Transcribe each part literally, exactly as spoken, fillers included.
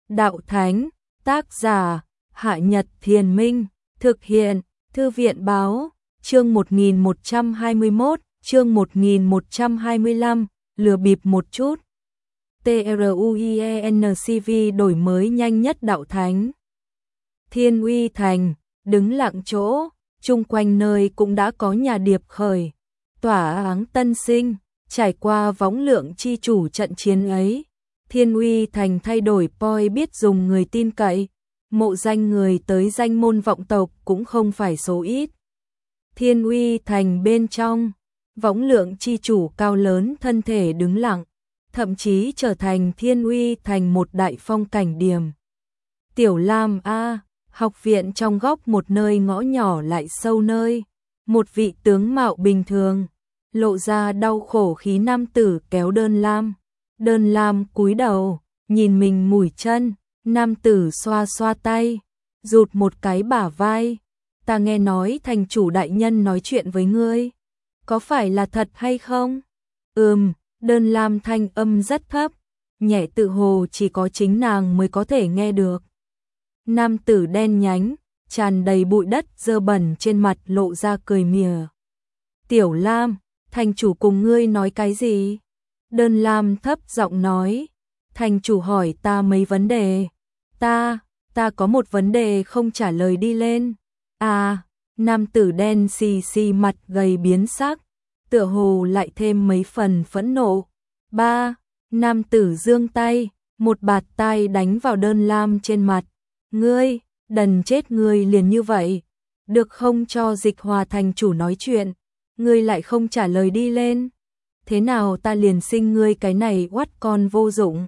Đạo Thánh, tác giả, Hạ Nhật Thiền Minh, thực hiện, Thư viện Báo, chương một nghìn một trăm hai mươi mốt, chương một nghìn một trăm hai mươi lăm, lừa bịp một chút. TRUIENCV đổi mới nhanh nhất Đạo Thánh. Thiên Uy Thành, đứng lặng chỗ, chung quanh nơi cũng đã có nhà điệp khởi, tỏa áng tân sinh, trải qua võng lượng chi chủ trận chiến ấy. Thiên Uy Thành thay đổi poi biết dùng người tin cậy, mộ danh người tới danh môn vọng tộc cũng không phải số ít. Thiên Uy Thành bên trong, võng lượng chi chủ cao lớn thân thể đứng lặng, thậm chí trở thành Thiên Uy Thành một đại phong cảnh điểm. Tiểu Lam A, học viện trong góc một nơi ngõ nhỏ lại sâu nơi, một vị tướng mạo bình thường, lộ ra đau khổ khí nam tử kéo Đơn Lam. Đơn Lam cúi đầu, nhìn mình mủi chân, nam tử xoa xoa tay, rụt một cái bả vai. Ta nghe nói thành chủ đại nhân nói chuyện với ngươi, có phải là thật hay không? Ừm, Đơn Lam thanh âm rất thấp, nhẹ tự hồ chỉ có chính nàng mới có thể nghe được. Nam tử đen nhánh, tràn đầy bụi đất dơ bẩn trên mặt lộ ra cười mỉa. Tiểu Lam, thành chủ cùng ngươi nói cái gì? Đơn Lam thấp giọng nói, thành chủ hỏi ta mấy vấn đề. Ta, ta có một vấn đề không trả lời đi lên. À, nam tử đen xì xì mặt gầy biến sắc, tựa hồ lại thêm mấy phần phẫn nộ. Ba, nam tử giương tay, một bạt tai đánh vào Đơn Lam trên mặt. Ngươi, đần chết ngươi liền như vậy. Được không cho Dịch Hòa thành chủ nói chuyện, ngươi lại không trả lời đi lên. Thế nào ta liền sinh ngươi cái này oắt con vô dụng.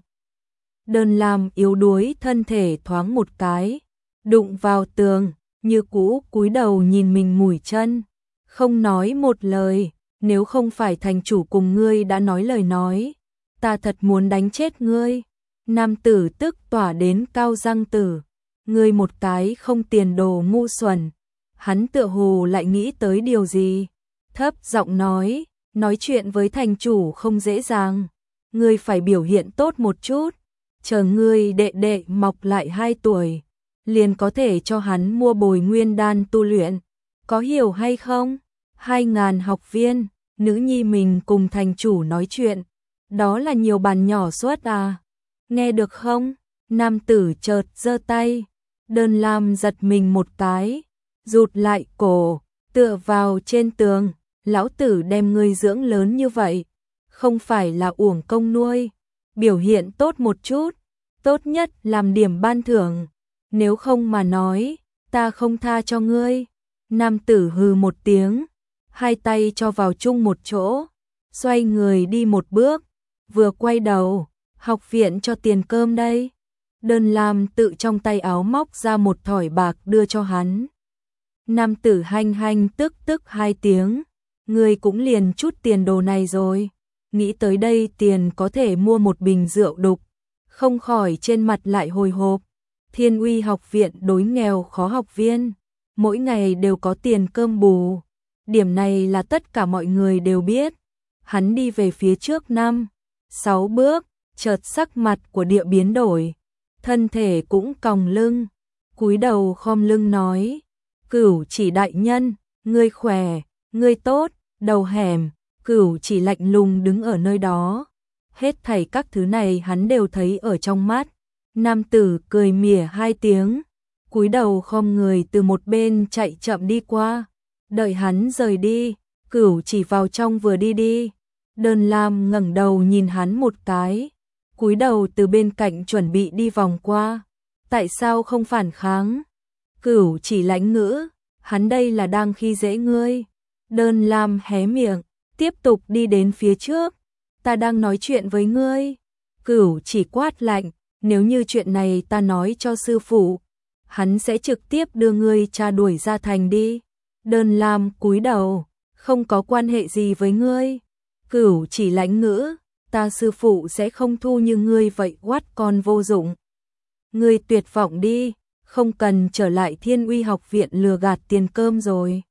Đơn Lam yếu đuối thân thể thoáng một cái, đụng vào tường, như cũ cúi đầu nhìn mình mủi chân, không nói một lời. Nếu không phải thành chủ cùng ngươi đã nói lời nói, ta thật muốn đánh chết ngươi. Nam tử tức tỏa đến cao răng tử, ngươi một cái không tiền đồ ngu xuẩn. Hắn tựa hồ lại nghĩ tới điều gì, thấp giọng nói, nói chuyện với thành chủ không dễ dàng, ngươi phải biểu hiện tốt một chút, chờ ngươi đệ đệ mọc lại hai tuổi, liền có thể cho hắn mua bồi nguyên đan tu luyện, có hiểu hay không? Hai ngàn học viên, nữ nhi mình cùng thành chủ nói chuyện, đó là nhiều bàn nhỏ suất à, nghe được không? Nam tử chợt giơ tay, Đơn Lam giật mình một cái, rụt lại cổ, tựa vào trên tường. Lão tử đem ngươi dưỡng lớn như vậy, không phải là uổng công nuôi, biểu hiện tốt một chút, tốt nhất làm điểm ban thưởng, nếu không mà nói, ta không tha cho ngươi. Nam tử hừ một tiếng, hai tay cho vào chung một chỗ, xoay người đi một bước, vừa quay đầu, học viện cho tiền cơm đây. Đơn Lam tự trong tay áo móc ra một thỏi bạc đưa cho hắn. Nam tử hanh hanh tức tức hai tiếng. Ngươi cũng liền chút tiền đồ này rồi, nghĩ tới đây tiền có thể mua một bình rượu đục, không khỏi trên mặt lại hồi hộp. Thiên Uy học viện đối nghèo khó học viên, mỗi ngày đều có tiền cơm bù, điểm này là tất cả mọi người đều biết. Hắn đi về phía trước năm, sáu bước, chợt sắc mặt của địa biến đổi, thân thể cũng còng lưng, cúi đầu khom lưng nói, Cửu Chỉ đại nhân, ngươi khỏe, ngươi tốt. Đầu hẻm, Cửu Chỉ lạnh lùng đứng ở nơi đó. Hết thảy các thứ này hắn đều thấy ở trong mắt. Nam tử cười mỉa hai tiếng, cúi đầu khom người từ một bên chạy chậm đi qua. Đợi hắn rời đi, Cửu Chỉ vào trong vừa đi đi. Đơn Lam ngẩng đầu nhìn hắn một cái, cúi đầu từ bên cạnh chuẩn bị đi vòng qua. Tại sao không phản kháng? Cửu Chỉ lãnh ngữ, hắn đây là đang khi dễ ngươi. Đơn Lam hé miệng, tiếp tục đi đến phía trước. Ta đang nói chuyện với ngươi. Cửu Chỉ quát lạnh, nếu như chuyện này ta nói cho sư phụ, hắn sẽ trực tiếp đưa ngươi cha đuổi ra thành đi. Đơn Lam cúi đầu, không có quan hệ gì với ngươi. Cửu Chỉ lãnh ngữ, ta sư phụ sẽ không thu như ngươi vậy oát con vô dụng. Ngươi tuyệt vọng đi, không cần trở lại Thiên Uy học viện lừa gạt tiền cơm rồi.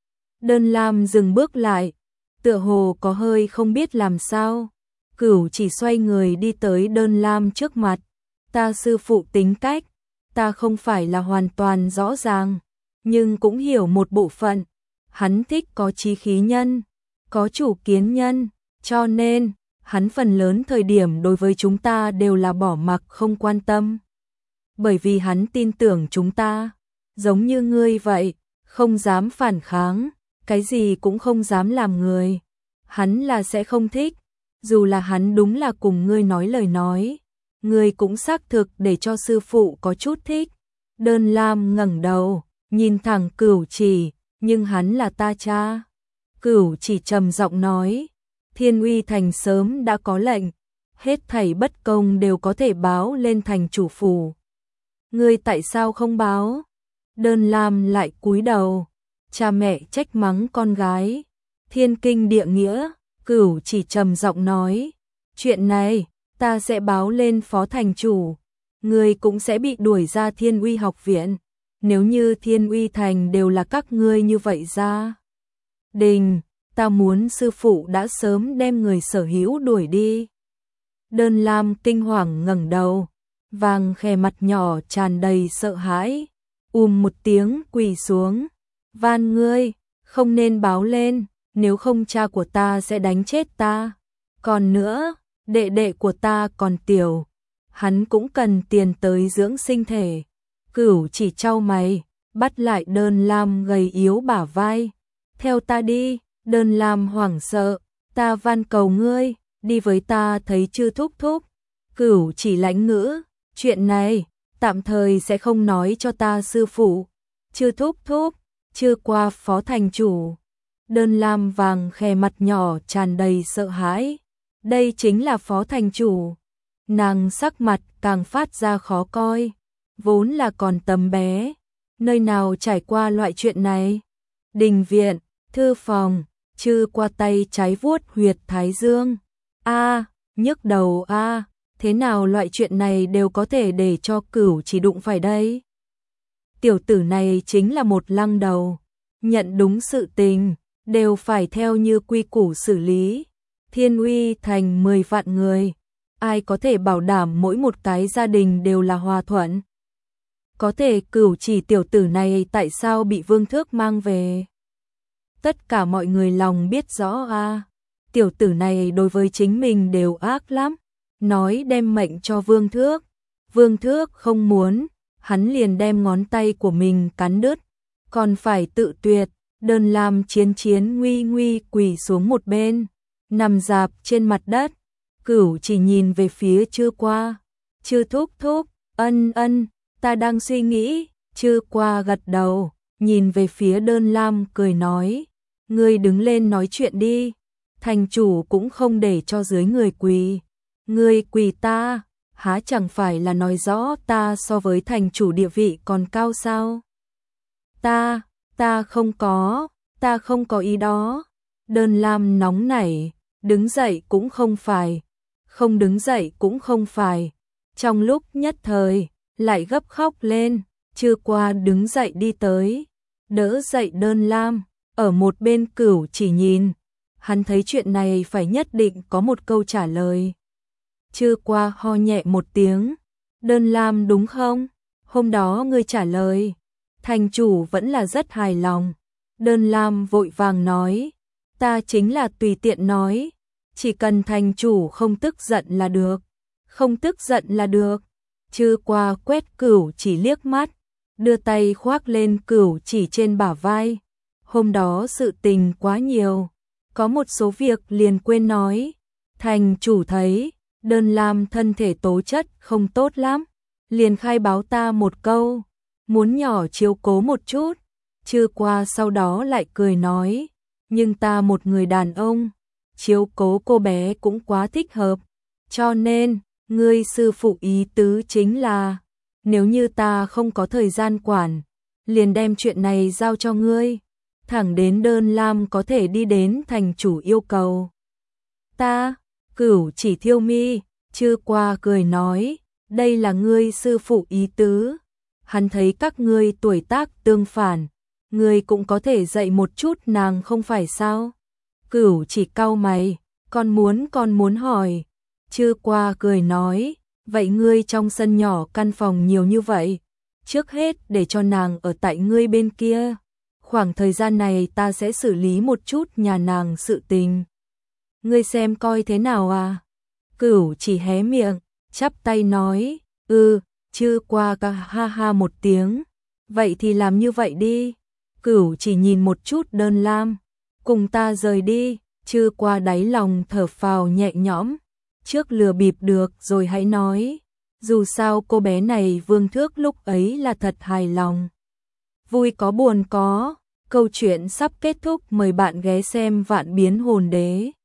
Đơn Lam dừng bước lại, tựa hồ có hơi không biết làm sao. Cửu Chỉ xoay người đi tới Đơn Lam trước mặt, ta sư phụ tính cách, ta không phải là hoàn toàn rõ ràng, nhưng cũng hiểu một bộ phận. Hắn thích có chí khí nhân, có chủ kiến nhân, cho nên, hắn phần lớn thời điểm đối với chúng ta đều là bỏ mặc không quan tâm. Bởi vì hắn tin tưởng chúng ta, giống như ngươi vậy, không dám phản kháng, cái gì cũng không dám làm người. Hắn là sẽ không thích, dù là hắn đúng là cùng ngươi nói lời nói, ngươi cũng xác thực để cho sư phụ có chút thích. Đơn Lam ngẩng đầu, nhìn thẳng Cửu Chỉ, nhưng hắn là ta cha. Cửu Chỉ trầm giọng nói, Thiên Uy Thành sớm đã có lệnh, hết thảy bất công đều có thể báo lên thành chủ phủ. Ngươi tại sao không báo? Đơn Lam lại cúi đầu, cha mẹ trách mắng con gái. Thiên kinh địa nghĩa, Cửu Chỉ trầm giọng nói, chuyện này, ta sẽ báo lên phó thành chủ, ngươi cũng sẽ bị đuổi ra Thiên Uy học viện, nếu như Thiên Uy Thành đều là các ngươi như vậy ra. Đình, ta muốn sư phụ đã sớm đem người sở hữu đuổi đi. Đơn Lam kinh hoàng ngẩng đầu, vàng khè mặt nhỏ tràn đầy sợ hãi, ùm một tiếng quỳ xuống, van ngươi, không nên báo lên, nếu không cha của ta sẽ đánh chết ta. Còn nữa, đệ đệ của ta còn tiểu, hắn cũng cần tiền tới dưỡng sinh thể. Cửu Chỉ chau mày, bắt lại Đơn Lam gầy yếu bả vai. Theo ta đi. Đơn Lam hoảng sợ, ta van cầu ngươi, đi với ta thấy Chư thúc thúc. Cửu Chỉ lãnh ngữ, chuyện này, tạm thời sẽ không nói cho ta sư phụ. Chư thúc thúc, chưa qua phó thành chủ. Đơn Lam vàng khè mặt nhỏ tràn đầy sợ hãi. Đây chính là phó thành chủ. Nàng sắc mặt càng phát ra khó coi. Vốn là còn tấm bé, nơi nào trải qua loại chuyện này. Đình viện, thư phòng, Chư qua tay trái vuốt huyệt thái dương. A, nhức đầu a, thế nào loại chuyện này đều có thể để cho Cửu Chỉ đụng phải đây. Tiểu tử này chính là một lăng đầu, nhận đúng sự tình, đều phải theo như quy củ xử lý. Thiên Uy Thành mười vạn người, ai có thể bảo đảm mỗi một cái gia đình đều là hòa thuận. Có thể Cửu Chỉ tiểu tử này tại sao bị Vương Thước mang về? Tất cả mọi người lòng biết rõ a, à, tiểu tử này đối với chính mình đều ác lắm, nói đem mệnh cho Vương Thước. Vương Thước không muốn, hắn liền đem ngón tay của mình cắn đứt, còn phải tự tuyệt. Đơn Lam chiến chiến nguy nguy quỳ xuống một bên, nằm rạp trên mặt đất. Cửu Chỉ nhìn về phía Chư qua, Chư thúc thúc, ân ân, ta đang suy nghĩ. Chư qua gật đầu, nhìn về phía Đơn Lam cười nói, ngươi đứng lên nói chuyện đi, thành chủ cũng không để cho dưới người quỳ. Ngươi quỳ ta, há chẳng phải là nói rõ ta so với thành chủ địa vị còn cao sao? Ta, ta không có, ta không có ý đó. Đơn Lam nóng nảy, đứng dậy cũng không phải, không đứng dậy cũng không phải. Trong lúc nhất thời, lại gấp khóc lên. Chư qua đứng dậy đi tới, đỡ dậy Đơn Lam, ở một bên Cửu Chỉ nhìn, hắn thấy chuyện này phải nhất định có một câu trả lời. Chư qua ho nhẹ một tiếng, Đơn Lam đúng không? Hôm đó ngươi trả lời, thành chủ vẫn là rất hài lòng. Đơn Lam vội vàng nói, ta chính là tùy tiện nói, chỉ cần thành chủ không tức giận là được, không tức giận là được. Chư qua quét Cửu Chỉ liếc mắt, đưa tay khoác lên Cửu Chỉ trên bả vai. Hôm đó sự tình quá nhiều, có một số việc liền quên nói. Thành chủ thấy Đơn Lam thân thể tố chất không tốt lắm, liền khai báo ta một câu, muốn nhỏ chiếu cố một chút. Chư qua sau đó lại cười nói, nhưng ta một người đàn ông, chiếu cố cô bé cũng quá thích hợp, cho nên, ngươi sư phụ ý tứ chính là, nếu như ta không có thời gian quản, liền đem chuyện này giao cho ngươi, thẳng đến Đơn Lam có thể đi đến thành chủ yêu cầu. Ta, Cửu Chỉ thiêu mi, Chư qua cười nói, đây là ngươi sư phụ ý tứ, hắn thấy các ngươi tuổi tác tương phản, ngươi cũng có thể dạy một chút nàng không phải sao? Cửu Chỉ cau mày, con muốn con muốn hỏi. Chư qua cười nói, Vậy ngươi trong sân nhỏ căn phòng nhiều như vậy, trước hết để cho nàng ở tại ngươi bên kia. Khoảng thời gian này ta sẽ xử lý một chút nhà nàng sự tình. Ngươi xem coi thế nào à? Cửu chỉ hé miệng, chắp tay nói, ư, chư qua ca ha ha một tiếng. Vậy thì làm như vậy đi. Cửu chỉ nhìn một chút Đơn Lam, cùng ta rời đi. Chư qua đáy lòng thở phào nhẹ nhõm, trước lừa bịp được rồi hãy nói. Dù sao cô bé này Vương Thước lúc ấy là thật hài lòng. Vui có buồn có, câu chuyện sắp kết thúc, mời bạn ghé xem Vạn Biến Hồn Đế.